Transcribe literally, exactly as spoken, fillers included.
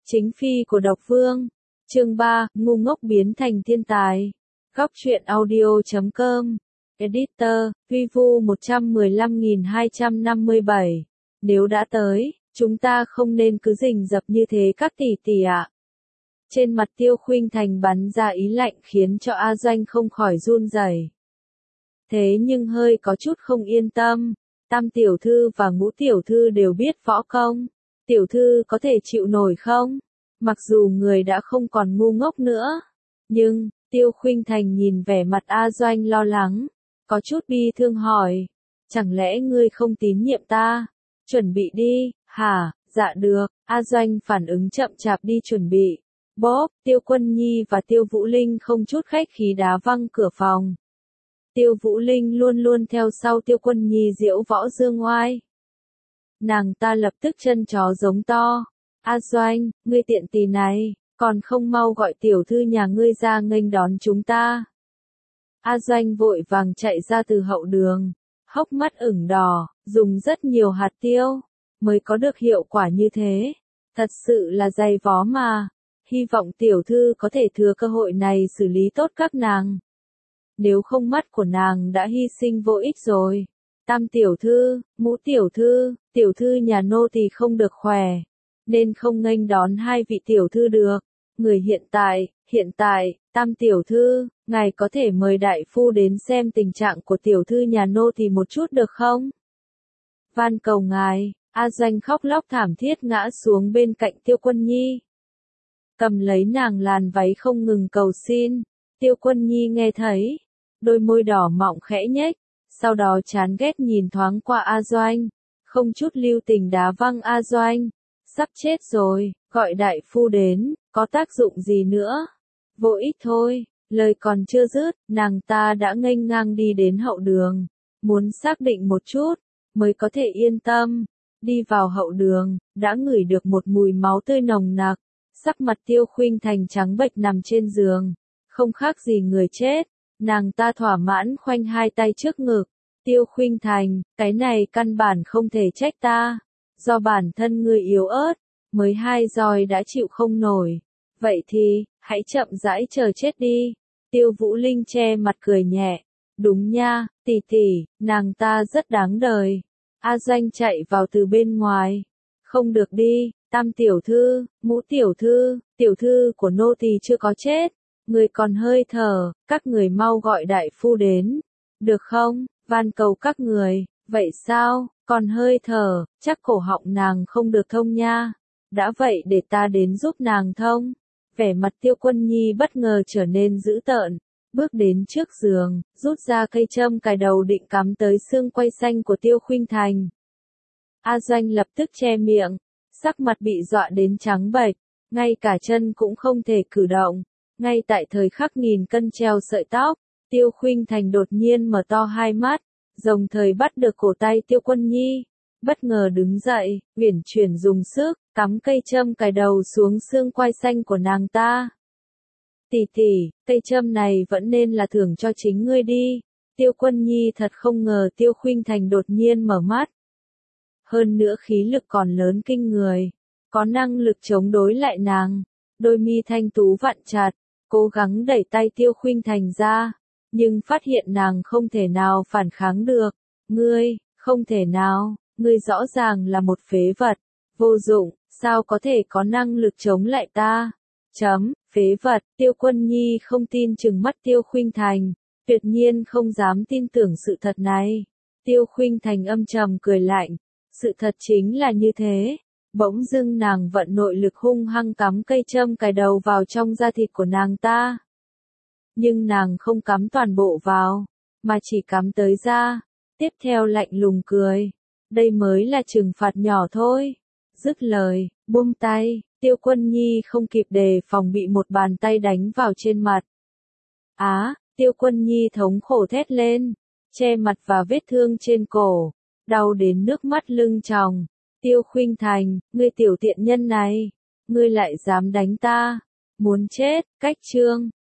Chính phi của độc vương. Chương ba, ngu ngốc biến thành thiên tài. Góc truyện audio chấm com. Editor, Vivu một trăm mười lăm nghìn hai trăm năm mươi bảy. Nếu đã tới, chúng ta không nên cứ rình rập như thế các tỷ tỷ ạ. Trên mặt Tiêu Khuynh Thành bắn ra ý lạnh khiến cho A Doanh không khỏi run rẩy. Thế nhưng hơi có chút không yên tâm. Tam tiểu thư và Ngũ tiểu thư đều biết võ công. Tiểu thư có thể chịu nổi không? Mặc dù người đã không còn ngu ngốc nữa. Nhưng, Tiêu Khuynh Thành nhìn vẻ mặt A Doanh lo lắng. Có chút bi thương hỏi. Chẳng lẽ ngươi không tín nhiệm ta? Chuẩn bị đi, hả? Dạ được. A Doanh phản ứng chậm chạp đi chuẩn bị. Bóp, Tiêu Quân Nhi và Tiêu Vũ Linh không chút khách khí đá văng cửa phòng. Tiêu Vũ Linh luôn luôn theo sau Tiêu Quân Nhi diễu võ dương oai. Nàng ta lập tức chân chó giống to. A Doanh, ngươi tiện tỳ này, còn không mau gọi tiểu thư nhà ngươi ra nghênh đón chúng ta. A Doanh vội vàng chạy ra từ hậu đường, hốc mắt ửng đỏ, dùng rất nhiều hạt tiêu, mới có được hiệu quả như thế. Thật sự là dày vó mà. Hy vọng tiểu thư có thể thừa cơ hội này xử lý tốt các nàng. Nếu không mắt của nàng đã hy sinh vô ích rồi. Tam tiểu thư, Ngũ tiểu thư, tiểu thư nhà nô tỳ không được khỏe, nên không nghênh đón hai vị tiểu thư được. Người hiện tại, hiện tại, Tam tiểu thư, ngài có thể mời đại phu đến xem tình trạng của tiểu thư nhà nô tỳ một chút được không? Van cầu ngài. A Doanh khóc lóc thảm thiết ngã xuống bên cạnh Tiêu Quân Nhi. Cầm lấy nàng làn váy không ngừng cầu xin. Tiêu Quân Nhi nghe thấy, đôi môi đỏ mọng khẽ nhếch, sau đó chán ghét nhìn thoáng qua A Doanh, không chút lưu tình đá văng A Doanh. Sắp chết rồi, gọi đại phu đến, có tác dụng gì nữa? Vô ích thôi. Lời còn chưa dứt, nàng ta đã nghênh ngang đi đến hậu đường, muốn xác định một chút, mới có thể yên tâm. Đi vào hậu đường, đã ngửi được một mùi máu tươi nồng nặc. Sắc mặt Tiêu Khuynh Thành trắng bệch nằm trên giường, không khác gì người chết. Nàng ta thỏa mãn khoanh hai tay trước ngực. Tiêu Khuynh Thành, cái này căn bản không thể trách ta. Do bản thân ngươi yếu ớt, mới hai roi đã chịu không nổi. Vậy thì, hãy chậm rãi chờ chết đi. Tiêu Vũ Linh che mặt cười nhẹ. Đúng nha, tỷ tỷ, nàng ta rất đáng đời. A Doanh chạy vào từ bên ngoài. Không được đi. Tam tiểu thư, Ngũ tiểu thư, tiểu thư của nô tỳ chưa có chết. Người còn hơi thở, các người mau gọi đại phu đến. Được không? Van cầu các người. Vậy sao? Còn hơi thở, chắc cổ họng nàng không được thông nha. Đã vậy để ta đến giúp nàng thông. Vẻ mặt Tiêu Quân Nhi bất ngờ trở nên dữ tợn. Bước đến trước giường, rút ra cây châm cài đầu định cắm tới xương quai xanh của Tiêu Khuynh Thành. A Doanh lập tức che miệng. Sắc mặt bị dọa đến trắng bệch, ngay cả chân cũng không thể cử động. Ngay tại thời khắc nghìn cân treo sợi tóc, Tiêu Khuynh Thành đột nhiên mở to hai mắt, đồng thời bắt được cổ tay Tiêu Quân Nhi. Bất ngờ đứng dậy, uyển chuyển dùng sức, cắm cây châm cài đầu xuống xương quai xanh của nàng ta. Tỷ tỷ, cây châm này vẫn nên là thưởng cho chính ngươi đi. Tiêu Quân Nhi thật không ngờ Tiêu Khuynh Thành đột nhiên mở mắt. Hơn nữa khí lực còn lớn kinh người, có năng lực chống đối lại nàng. Đôi mi thanh tú vặn chặt, cố gắng đẩy tay Tiêu Khuynh Thành ra, nhưng phát hiện nàng không thể nào phản kháng được. Ngươi, không thể nào, ngươi rõ ràng là một phế vật, vô dụng, sao có thể có năng lực chống lại ta? Chấm, phế vật. Tiêu Quân Nhi không tin chừng mắt Tiêu Khuynh Thành, tuyệt nhiên không dám tin tưởng sự thật này. Tiêu Khuynh Thành âm trầm cười lạnh. Sự thật chính là như thế. Bỗng dưng nàng vận nội lực hung hăng cắm cây châm cài đầu vào trong da thịt của nàng ta. Nhưng nàng không cắm toàn bộ vào, mà chỉ cắm tới da. Tiếp theo lạnh lùng cười. Đây mới là trừng phạt nhỏ thôi. Dứt lời, buông tay, Tiêu Quân Nhi không kịp đề phòng bị một bàn tay đánh vào trên mặt. Á, Tiêu Quân Nhi thống khổ thét lên, che mặt và vết thương trên cổ. Đau đến nước mắt lưng tròng. Tiêu Khuynh Thành, ngươi tiểu tiện nhân này, ngươi lại dám đánh ta, muốn chết. Cách chương